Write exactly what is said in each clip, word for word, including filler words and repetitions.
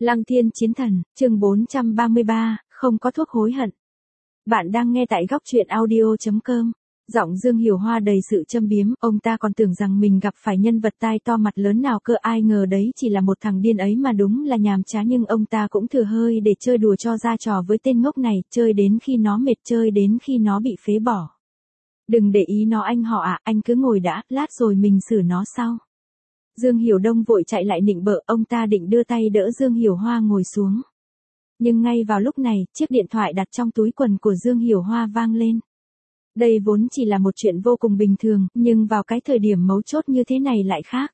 Lăng Thiên Chiến Thần, chương bốn trăm ba mươi ba, không có thuốc hối hận. Bạn đang nghe tại góc truyện audio chấm com. Giọng Dương Hiểu Hoa đầy sự châm biếm, ông ta còn tưởng rằng mình gặp phải nhân vật tai to mặt lớn nào cơ, ai ngờ đấy chỉ là một thằng điên ấy mà đúng là nhàm chán, nhưng ông ta cũng thừa hơi để chơi đùa cho ra trò với tên ngốc này, chơi đến khi nó mệt, chơi đến khi nó bị phế bỏ. Đừng để ý nó anh họ ạ, anh cứ ngồi đã, lát rồi mình xử nó sau. Dương Hiểu Đông vội chạy lại nịnh bợ, ông ta định đưa tay đỡ Dương Hiểu Hoa ngồi xuống. Nhưng ngay vào lúc này, chiếc điện thoại đặt trong túi quần của Dương Hiểu Hoa vang lên. Đây vốn chỉ là một chuyện vô cùng bình thường, nhưng vào cái thời điểm mấu chốt như thế này lại khác.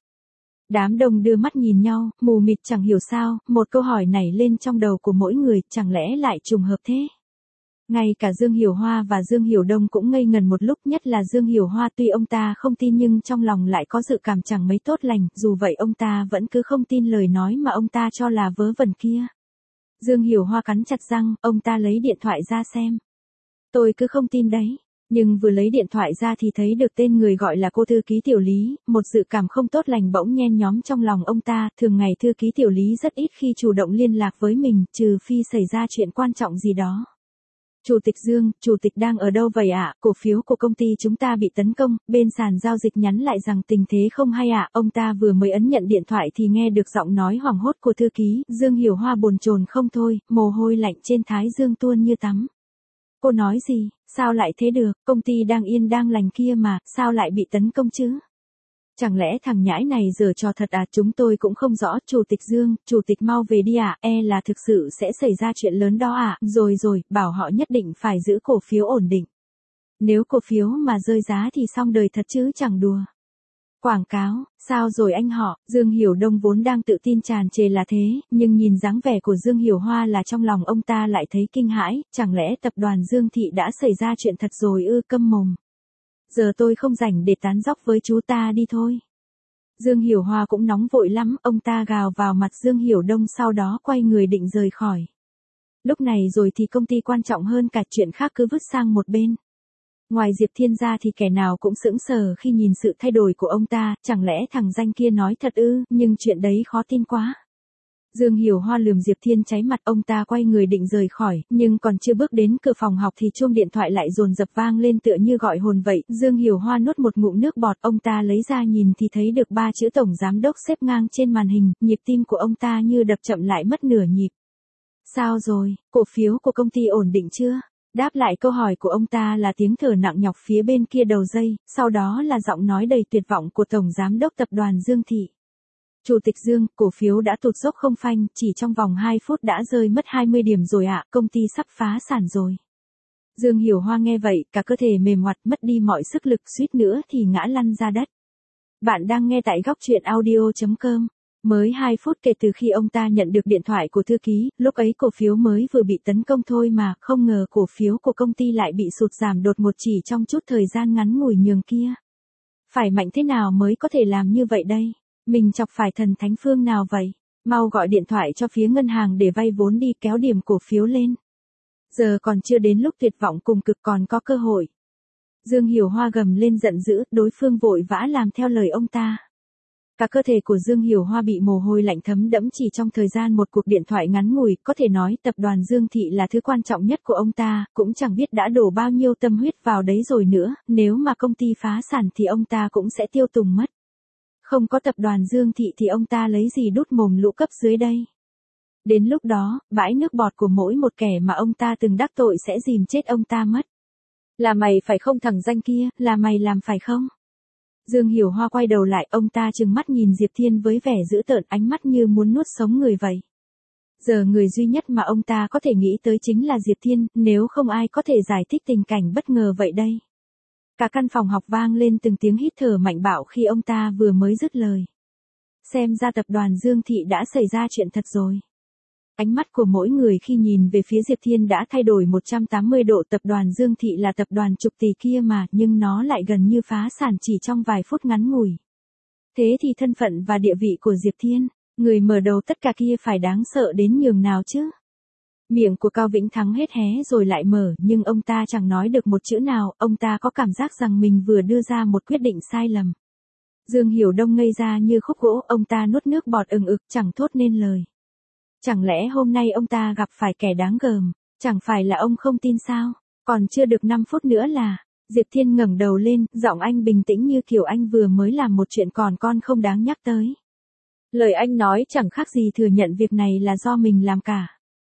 Đám đông đưa mắt nhìn nhau, mù mịt chẳng hiểu sao, một câu hỏi nảy lên trong đầu của mỗi người, chẳng lẽ lại trùng hợp thế? Ngay cả Dương Hiểu Hoa và Dương Hiểu Đông cũng ngây ngần một lúc, nhất là Dương Hiểu Hoa, tuy ông ta không tin nhưng trong lòng lại có dự cảm chẳng mấy tốt lành, dù vậy ông ta vẫn cứ không tin lời nói mà ông ta cho là vớ vẩn kia. Dương Hiểu Hoa cắn chặt răng, ông ta lấy điện thoại ra xem. Tôi cứ không tin đấy. Nhưng vừa lấy điện thoại ra thì thấy được tên người gọi là cô thư ký Tiểu Lý, một dự cảm không tốt lành bỗng nhen nhóm trong lòng ông ta, thường ngày thư ký Tiểu Lý rất ít khi chủ động liên lạc với mình, trừ phi xảy ra chuyện quan trọng gì đó. Chủ tịch Dương, chủ tịch đang ở đâu vậy ạ? À? Cổ phiếu của công ty chúng ta bị tấn công, bên sàn giao dịch nhắn lại rằng tình thế không hay ạ. À? Ông ta vừa mới ấn nhận điện thoại thì nghe được giọng nói hoảng hốt của thư ký, Dương Hiểu Hoa bồn chồn không thôi, mồ hôi lạnh trên thái dương tuôn như tắm. Cô nói gì? Sao lại thế được? Công ty đang yên đang lành kia mà, sao lại bị tấn công chứ? Chẳng lẽ thằng nhãi này giở trò thật à? Chúng tôi cũng không rõ. Chủ tịch Dương, chủ tịch mau về đi ạ, à? E là thực sự sẽ xảy ra chuyện lớn đó ạ. À? Rồi rồi, bảo họ nhất định phải giữ cổ phiếu ổn định. Nếu cổ phiếu mà rơi giá thì xong đời thật chứ chẳng đùa. Quảng cáo, sao rồi anh họ? Dương Hiểu Đông vốn đang tự tin tràn trề là thế, nhưng nhìn dáng vẻ của Dương Hiểu Hoa là trong lòng ông ta lại thấy kinh hãi, chẳng lẽ tập đoàn Dương Thị đã xảy ra chuyện thật rồi ư? Câm mồm. Giờ tôi không rảnh để tán dóc với chú, ta đi thôi. Dương Hiểu Hoa cũng nóng vội lắm, ông ta gào vào mặt Dương Hiểu Đông sau đó quay người định rời khỏi. Lúc này rồi thì công ty quan trọng hơn cả chuyện khác cứ vứt sang một bên. Ngoài Diệp Thiên ra thì kẻ nào cũng sững sờ khi nhìn sự thay đổi của ông ta, chẳng lẽ thằng danh kia nói thật ư, nhưng chuyện đấy khó tin quá. Dương Hiểu Hoa lườm Diệp Thiên cháy mặt, ông ta quay người định rời khỏi, nhưng còn chưa bước đến cửa phòng học thì chuông điện thoại lại dồn dập vang lên tựa như gọi hồn vậy. Dương Hiểu Hoa nuốt một ngụm nước bọt, ông ta lấy ra nhìn thì thấy được ba chữ tổng giám đốc xếp ngang trên màn hình, nhịp tim của ông ta như đập chậm lại mất nửa nhịp. Sao rồi, cổ phiếu của công ty ổn định chưa? Đáp lại câu hỏi của ông ta là tiếng thở nặng nhọc phía bên kia đầu dây, sau đó là giọng nói đầy tuyệt vọng của tổng giám đốc tập đoàn Dương Thị. Chủ tịch Dương, cổ phiếu đã tụt dốc không phanh, chỉ trong vòng hai phút đã rơi mất hai mươi điểm rồi ạ, à, công ty sắp phá sản rồi. Dương Hiểu Hoa nghe vậy, cả cơ thể mềm oặt, mất đi mọi sức lực, suýt nữa thì ngã lăn ra đất. Bạn đang nghe tại góc truyện audio chấm com. Mới hai phút kể từ khi ông ta nhận được điện thoại của thư ký, lúc ấy cổ phiếu mới vừa bị tấn công thôi mà, không ngờ cổ phiếu của công ty lại bị sụt giảm đột ngột chỉ trong chút thời gian ngắn ngủi nhường kia. Phải mạnh thế nào mới có thể làm như vậy đây? Mình chọc phải thần thánh phương nào vậy? Mau gọi điện thoại cho phía ngân hàng để vay vốn đi, kéo điểm cổ phiếu lên. Giờ còn chưa đến lúc tuyệt vọng cùng cực, còn có cơ hội. Dương Hiểu Hoa gầm lên giận dữ, đối phương vội vã làm theo lời ông ta. Cả cơ thể của Dương Hiểu Hoa bị mồ hôi lạnh thấm đẫm chỉ trong thời gian một cuộc điện thoại ngắn ngủi, có thể nói tập đoàn Dương Thị là thứ quan trọng nhất của ông ta, cũng chẳng biết đã đổ bao nhiêu tâm huyết vào đấy rồi nữa, nếu mà công ty phá sản thì ông ta cũng sẽ tiêu tùng mất. Không có tập đoàn Dương Thị thì ông ta lấy gì đút mồm lũ cấp dưới đây? Đến lúc đó, bãi nước bọt của mỗi một kẻ mà ông ta từng đắc tội sẽ dìm chết ông ta mất. Là mày phải không thằng danh kia, là mày làm phải không? Dương Hiểu Hoa quay đầu lại, ông ta trừng mắt nhìn Diệp Thiên với vẻ dữ tợn, ánh mắt như muốn nuốt sống người vậy. Giờ người duy nhất mà ông ta có thể nghĩ tới chính là Diệp Thiên, nếu không ai có thể giải thích tình cảnh bất ngờ vậy đây. Cả căn phòng học vang lên từng tiếng hít thở mạnh bạo khi ông ta vừa mới dứt lời. Xem ra tập đoàn Dương Thị đã xảy ra chuyện thật rồi. Ánh mắt của mỗi người khi nhìn về phía Diệp Thiên đã thay đổi một trăm tám mươi độ, tập đoàn Dương Thị là tập đoàn chục tỷ kia mà, nhưng nó lại gần như phá sản chỉ trong vài phút ngắn ngủi. Thế thì thân phận và địa vị của Diệp Thiên, người mở đầu tất cả kia phải đáng sợ đến nhường nào chứ? Miệng của Cao Vĩnh Thắng hết hé rồi lại mở, nhưng ông ta chẳng nói được một chữ nào, ông ta có cảm giác rằng mình vừa đưa ra một quyết định sai lầm. Dương Hiểu Đông ngây ra như khúc gỗ, ông ta nuốt nước bọt ừng ực chẳng thốt nên lời. Chẳng lẽ hôm nay ông ta gặp phải kẻ đáng gờm, chẳng phải là ông không tin sao? Còn chưa được năm phút nữa là, Diệp Thiên ngẩng đầu lên, giọng anh bình tĩnh như kiểu anh vừa mới làm một chuyện còn con không đáng nhắc tới. Lời anh nói chẳng khác gì thừa nhận việc này là do mình làm cả.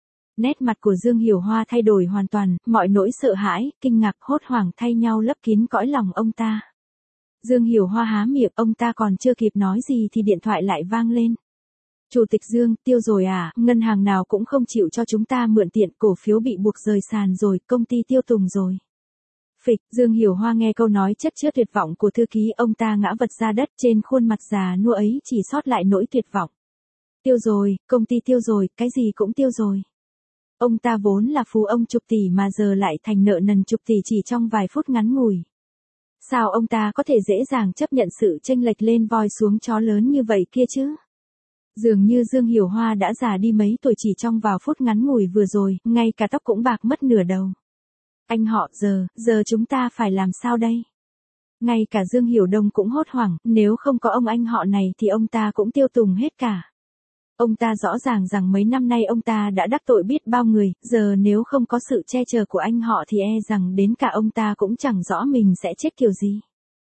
Nét mặt của Dương Hiểu Hoa thay đổi hoàn toàn, mọi nỗi sợ hãi, kinh ngạc, hốt hoảng thay nhau lấp kín cõi lòng ông ta. Dương Hiểu Hoa há miệng, ông ta còn chưa kịp nói gì thì điện thoại lại vang lên. Chủ tịch Dương, tiêu rồi à, ngân hàng nào cũng không chịu cho chúng ta mượn tiền, cổ phiếu bị buộc rời sàn rồi, công ty tiêu tùng rồi. Phịch, Dương Hiểu Hoa nghe câu nói chất chứa tuyệt vọng của thư ký, ông ta ngã vật ra đất, trên khuôn mặt già nua ấy chỉ sót lại nỗi tuyệt vọng. Tiêu rồi, công ty tiêu rồi, cái gì cũng tiêu rồi. Ông ta vốn là phú ông chục tỷ mà giờ lại thành nợ nần chục tỷ chỉ trong vài phút ngắn ngủi. Sao ông ta có thể dễ dàng chấp nhận sự chênh lệch lên voi xuống chó lớn như vậy kia chứ? Dường như Dương Hiểu Hoa đã già đi mấy tuổi chỉ trong vào phút ngắn ngủi vừa rồi, ngay cả tóc cũng bạc mất nửa đầu. Anh họ, giờ, giờ chúng ta phải làm sao đây? Ngay cả Dương Hiểu Đông cũng hốt hoảng, nếu không có ông anh họ này thì ông ta cũng tiêu tùng hết cả. Ông ta rõ ràng rằng mấy năm nay ông ta đã đắc tội biết bao người, giờ nếu không có sự che chở của anh họ thì e rằng đến cả ông ta cũng chẳng rõ mình sẽ chết kiểu gì.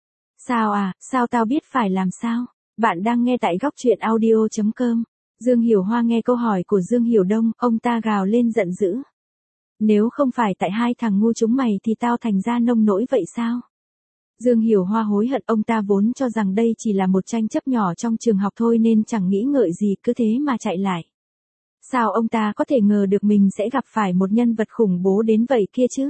Sao à, sao tao biết phải làm sao? Bạn đang nghe tại góc truyện audio chấm com. Dương Hiểu Hoa nghe câu hỏi của Dương Hiểu Đông, ông ta gào lên giận dữ. Nếu không phải tại hai thằng ngu chúng mày thì tao thành ra nông nỗi vậy sao? Dương Hiểu Hoa hối hận, ông ta vốn cho rằng đây chỉ là một tranh chấp nhỏ trong trường học thôi nên chẳng nghĩ ngợi gì, cứ thế mà chạy lại. Sao ông ta có thể ngờ được mình sẽ gặp phải một nhân vật khủng bố đến vậy kia chứ?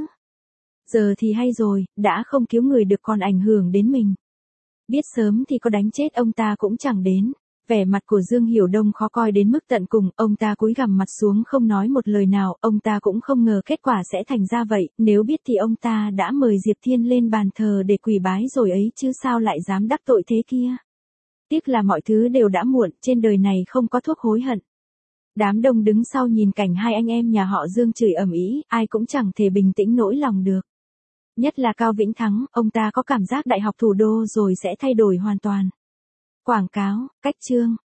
Giờ thì hay rồi, đã không cứu người được còn ảnh hưởng đến mình. Biết sớm thì có đánh chết ông ta cũng chẳng đến. Vẻ mặt của Dương Hiểu Đông khó coi đến mức tận cùng, ông ta cúi gằm mặt xuống không nói một lời nào, ông ta cũng không ngờ kết quả sẽ thành ra vậy, nếu biết thì ông ta đã mời Diệp Thiên lên bàn thờ để quỳ bái rồi ấy chứ sao lại dám đắc tội thế kia. Tiếc là mọi thứ đều đã muộn, trên đời này không có thuốc hối hận. Đám đông đứng sau nhìn cảnh hai anh em nhà họ Dương chửi ầm ĩ, ai cũng chẳng thể bình tĩnh nỗi lòng được. Nhất là Cao Vĩnh Thắng, ông ta có cảm giác đại học thủ đô rồi sẽ thay đổi hoàn toàn. Quảng cáo, cách chương.